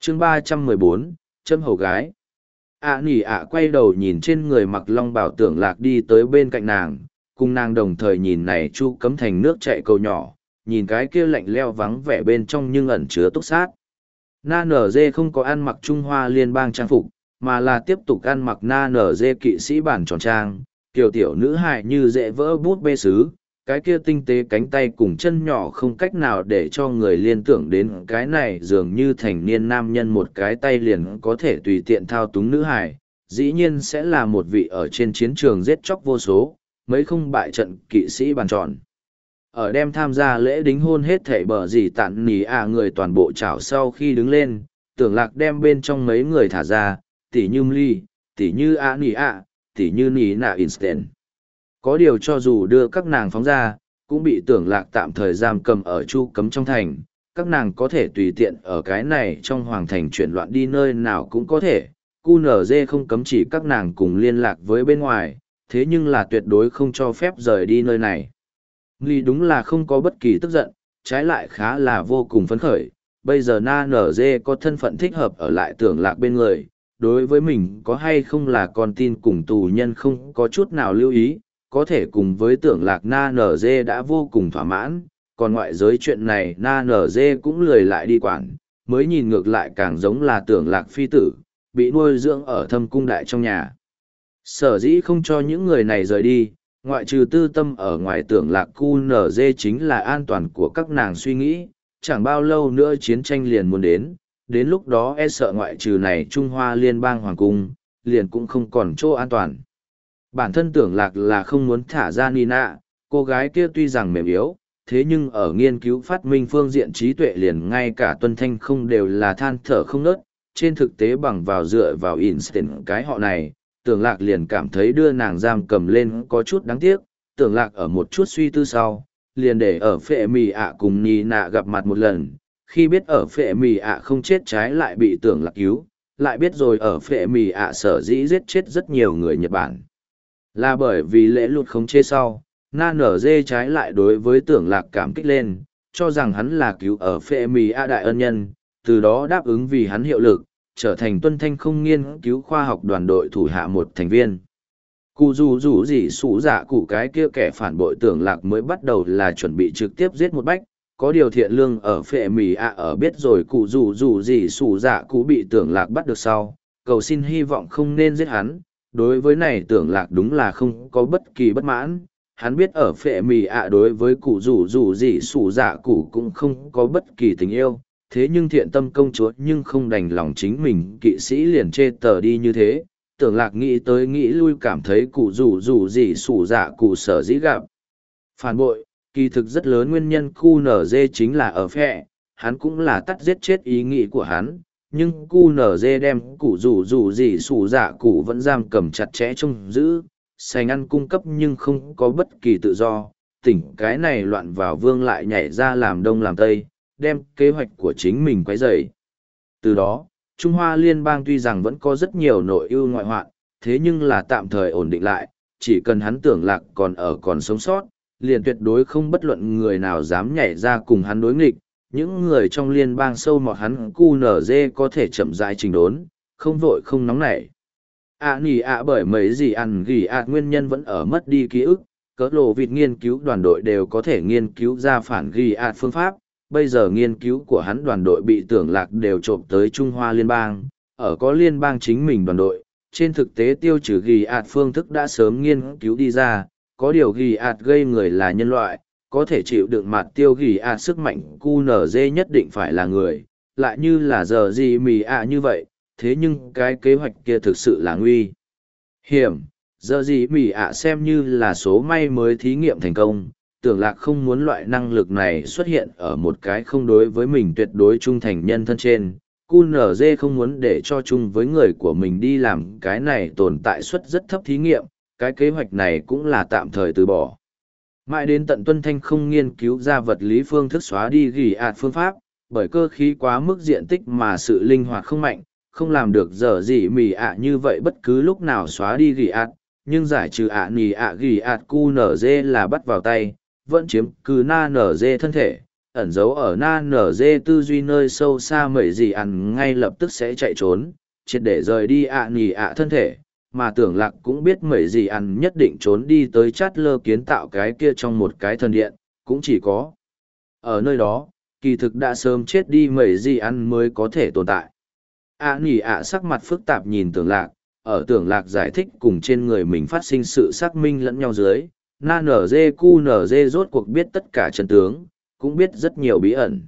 chương 314, châm hầu gái. Nỉ ạ quay đầu nhìn trên người mặc long bào Tưởng Lạc đi tới bên cạnh nàng, cùng nàng đồng thời nhìn này Chu Cấm thành nước chạy cầu nhỏ, nhìn cái kia lạnh leo vắng vẻ bên trong nhưng ẩn chứa túc sát. Na nở dê không có ăn mặc Trung Hoa liên bang trang phục, mà là tiếp tục ăn mặc na nở dê kỵ sĩ bản tròn trang, tiểu nữ hài như dễ vỡ bút bê sứ, cái kia tinh tế cánh tay cùng chân nhỏ không cách nào để cho người liên tưởng đến cái này dường như thành niên nam nhân một cái tay liền có thể tùy tiện thao túng nữ hài, dĩ nhiên sẽ là một vị ở trên chiến trường giết chóc vô số, mấy không bại trận kỵ sĩ bàn tròn. Ở đem tham gia lễ đính hôn hết thảy bờ gì tản nỉ người toàn bộ chảo sau khi đứng lên, Tưởng Lạc đem bên trong mấy người thả ra, tỉ như Ly, tỉ như nỉ tỉ như nỉ nạ Instant. Có điều cho dù đưa các nàng phóng ra, cũng bị Tưởng Lạc tạm thời giam cầm ở Chu Cấm trong thành, các nàng có thể tùy tiện ở cái này trong hoàng thành chuyển loạn đi nơi nào cũng có thể, QNZ không cấm chỉ các nàng cùng liên lạc với bên ngoài, thế nhưng là tuyệt đối không cho phép rời đi nơi này. Ly đúng là không có bất kỳ tức giận, trái lại khá là vô cùng phấn khởi, bây giờ Na Nở Dê có thân phận thích hợp ở lại Tưởng Lạc bên người, đối với mình có hay không là con tin cùng tù nhân không có chút nào lưu ý, có thể cùng với Tưởng Lạc Na Nở Dê đã vô cùng thỏa mãn, còn ngoại giới chuyện này Na Nở Dê cũng lười lại đi quản, mới nhìn ngược lại càng giống là Tưởng Lạc phi tử, bị nuôi dưỡng ở thâm cung đại trong nhà. Sở dĩ không cho những người này rời đi, ngoại trừ tư tâm ở ngoài Tưởng Lạc QNZ chính là an toàn của các nàng suy nghĩ, chẳng bao lâu nữa chiến tranh liền muốn đến lúc đó e sợ ngoại trừ này Trung Hoa liên bang hoàng cung, liền cũng không còn chỗ an toàn. Bản thân Tưởng Lạc là không muốn thả ra Nina, cô gái kia tuy rằng mềm yếu, thế nhưng ở nghiên cứu phát minh phương diện trí tuệ liền ngay cả Tuân Thanh không đều là than thở không nớt, trên thực tế bằng vào dựa vào instant cái họ này, Tưởng Lạc liền cảm thấy đưa nàng giam cầm lên có chút đáng tiếc, Tưởng Lạc ở một chút suy tư sau, liền để ở phệ mì cùng Nina gặp mặt một lần, khi biết ở phệ mì không chết trái lại bị Tưởng Lạc cứu, lại biết rồi ở phệ mì sở dĩ giết chết rất nhiều người Nhật Bản. Là bởi vì lễ lụt khống chế sau, Na Nở Dê trái lại đối với Tưởng Lạc cảm kích lên, cho rằng hắn là cứu ở phệ mì đại ân nhân, từ đó đáp ứng vì hắn hiệu lực, trở thành Tuân Thanh không nghiên cứu khoa học đoàn đội thủ hạ một thành viên. Cụ dù gì sủ dạ cụ cái kia kẻ phản bội Tưởng Lạc mới bắt đầu là chuẩn bị trực tiếp giết một bách, có điều thiện lương ở phệ mì ở biết rồi cụ dù gì sủ dạ cụ bị Tưởng Lạc bắt được sau, cầu xin hy vọng không nên giết hắn. Đối với này Tưởng Lạc đúng là không có bất kỳ bất mãn, hắn biết ở phệ mì đối với cụ dù gì sủ dạ cụ cũng không có bất kỳ tình yêu, thế nhưng thiện tâm công chúa nhưng không đành lòng chính mình kỵ sĩ liền chê tờ đi như thế. Tưởng Lạc nghĩ tới nghĩ lui cảm thấy cụ dù gì sủ dạ cụ sở dĩ gặp phản bội, kỳ thực rất lớn nguyên nhân QNZ chính là ở phệ, hắn cũng là tắt giết chết ý nghĩ của hắn, nhưng QNZ đem cụ dù gì sủ dạ cụ vẫn giam cầm chặt chẽ trông giữ, sành ăn cung cấp nhưng không có bất kỳ tự do, tỉnh cái này loạn vào vương lại nhảy ra làm đông làm tây, đem kế hoạch của chính mình quấy rầy. Từ đó, Trung Hoa liên bang tuy rằng vẫn có rất nhiều nội ưu ngoại hoạn, thế nhưng là tạm thời ổn định lại, chỉ cần hắn Tưởng Lạc còn sống sót, liền tuyệt đối không bất luận người nào dám nhảy ra cùng hắn đối nghịch. Những người trong liên bang sâu mọt hắn QNZ có thể chậm rãi trình đốn, không vội không nóng nảy. Bởi mấy gì ăn gỉ nguyên nhân vẫn ở mất đi ký ức, cỡ lộ vịt nghiên cứu đoàn đội đều có thể nghiên cứu ra phản gỉ phương pháp. Bây giờ nghiên cứu của hắn đoàn đội bị Tưởng Lạc đều trộm tới Trung Hoa liên bang, ở có liên bang chính mình đoàn đội, trên thực tế tiêu trừ gỉ phương thức đã sớm nghiên cứu đi ra, có điều gỉ gây người là nhân loại, có thể chịu đựng mặt tiêu gỉ sức mạnh QNZ nhất định phải là người, lại như là giờ gì mì như vậy, thế nhưng cái kế hoạch kia thực sự là nguy hiểm, giờ gì mì xem như là số may mới thí nghiệm thành công. Tưởng Lạc không muốn loại năng lực này xuất hiện ở một cái không đối với mình tuyệt đối trung thành nhân thân trên. QNZ không muốn để cho chung với người của mình đi làm cái này tồn tại suất rất thấp thí nghiệm, cái kế hoạch này cũng là tạm thời từ bỏ. Mãi đến tận Tuân Thanh không nghiên cứu ra vật lý phương thức xóa đi gỉ phương pháp, bởi cơ khí quá mức diện tích mà sự linh hoạt không mạnh, không làm được dở gì mì như vậy bất cứ lúc nào xóa đi gỉ nhưng giải trừ gỉ QNZ là bắt vào tay, vẫn chiếm cứ Na Nở Dê thân thể, ẩn giấu ở na nở dê tư duy nơi sâu xa mẩy gì ăn ngay lập tức sẽ chạy trốn, triệt để rời đi ạ nỉ ạ thân thể, mà tưởng lạc cũng biết mẩy gì ăn nhất định trốn đi tới chát lơ kiến tạo cái kia trong một cái thần điện, cũng chỉ có ở nơi đó, kỳ thực đã sớm chết đi mẩy gì ăn mới có thể tồn tại. ạ nỉ ạ sắc mặt phức tạp nhìn tưởng lạc, ở tưởng lạc giải thích cùng trên người mình phát sinh sự xác minh lẫn nhau dưới, na nở dê cu nở dê rốt cuộc biết tất cả chân tướng, cũng biết rất nhiều bí ẩn.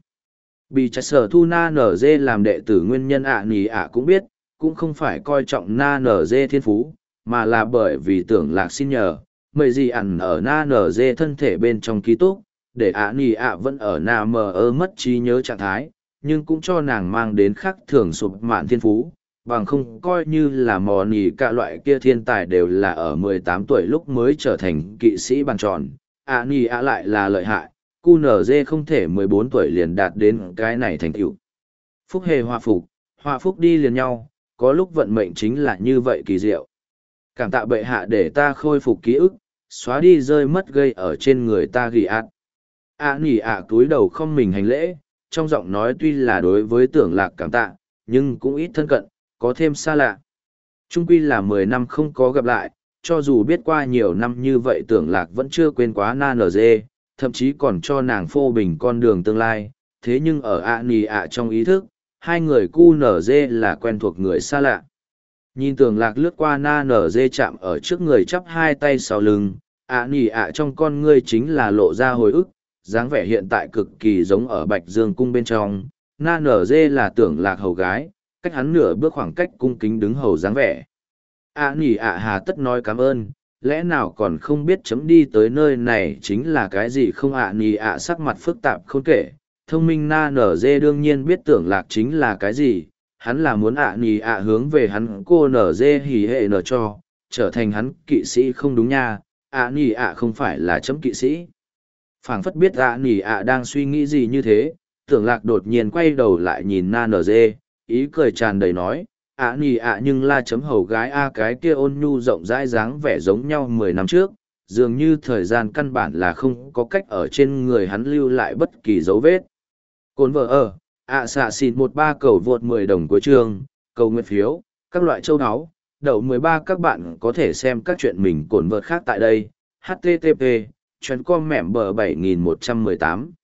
Bị chặt sở thu na nở dê làm đệ tử nguyên nhân ạ nỉ ạ cũng biết, cũng không phải coi trọng na nở dê thiên phú, mà là bởi vì tưởng lạc xin nhờ, mời gì ẩn ở na nở dê thân thể bên trong ký túc, để ạ nỉ ạ vẫn ở na mờ ơ mất trí nhớ trạng thái, nhưng cũng cho nàng mang đến khắc thường sụp mạn thiên phú, bằng không coi như là mò nỉ cả loại kia thiên tài đều là ở 18 tuổi lúc mới trở thành kỵ sĩ bàn tròn, ạ nỉ ạ lại là lợi hại. QNZ không thể 14 tuổi liền đạt đến cái này thành tựu. Phúc hề hòa phúc đi liền nhau, có lúc vận mệnh chính là như vậy kỳ diệu. Cảm tạ bệ hạ để ta khôi phục ký ức, xóa đi rơi mất gây ở trên người ta ghi ạt. Nỉ ạ túi đầu không mình hành lễ, trong giọng nói tuy là đối với tưởng lạc cảm tạ, nhưng cũng ít thân cận, có thêm xa lạ. Trung quy là 10 năm không có gặp lại, cho dù biết qua nhiều năm như vậy tưởng lạc vẫn chưa quên quá na nở dê, thậm chí còn cho nàng phô bình con đường tương lai, thế nhưng ở ạ nỉ ạ trong ý thức, hai người cu nở dê là quen thuộc người xa lạ. Nhìn tưởng lạc lướt qua na nở dê chạm ở trước người chắp hai tay sau lưng, ạ nỉ ạ trong con ngươi chính là lộ ra hồi ức, dáng vẻ hiện tại cực kỳ giống ở Bạch Dương cung bên trong, na nở dê là tưởng lạc hầu gái, cách hắn nửa bước khoảng cách cung kính đứng hầu dáng vẻ. ạ nỉ ạ hà tất nói cảm ơn, lẽ nào còn không biết chấm đi tới nơi này chính là cái gì không ạ nỉ ạ sắc mặt phức tạp không kể, thông minh na nở dê đương nhiên biết tưởng lạc chính là cái gì, hắn là muốn ạ nỉ ạ hướng về hắn cô nở dê hỉ hệ nở cho, trở thành hắn kỵ sĩ không đúng nha, ạ nỉ ạ không phải là chấm kỵ sĩ. Phảng phất biết ạ nỉ ạ đang suy nghĩ gì như thế, tưởng lạc đột nhiên quay đầu lại nhìn na nở dê, ý cười tràn đầy nói, ạ nỉ ạ nhưng la chấm hầu gái a cái kia ôn nhu rộng rãi dáng vẻ giống nhau 10 năm trước, dường như thời gian căn bản là không có cách ở trên người hắn lưu lại bất kỳ dấu vết. Cồn vợ ở, xạ xịt 13 cầu vượt 10 đồng cuối chương, cầu nguyện phiếu, các loại châu áo, đậu 13 các bạn có thể xem các chuyện mình cồn vợt khác tại đây, http, chuyến com mẻm bờ 7118.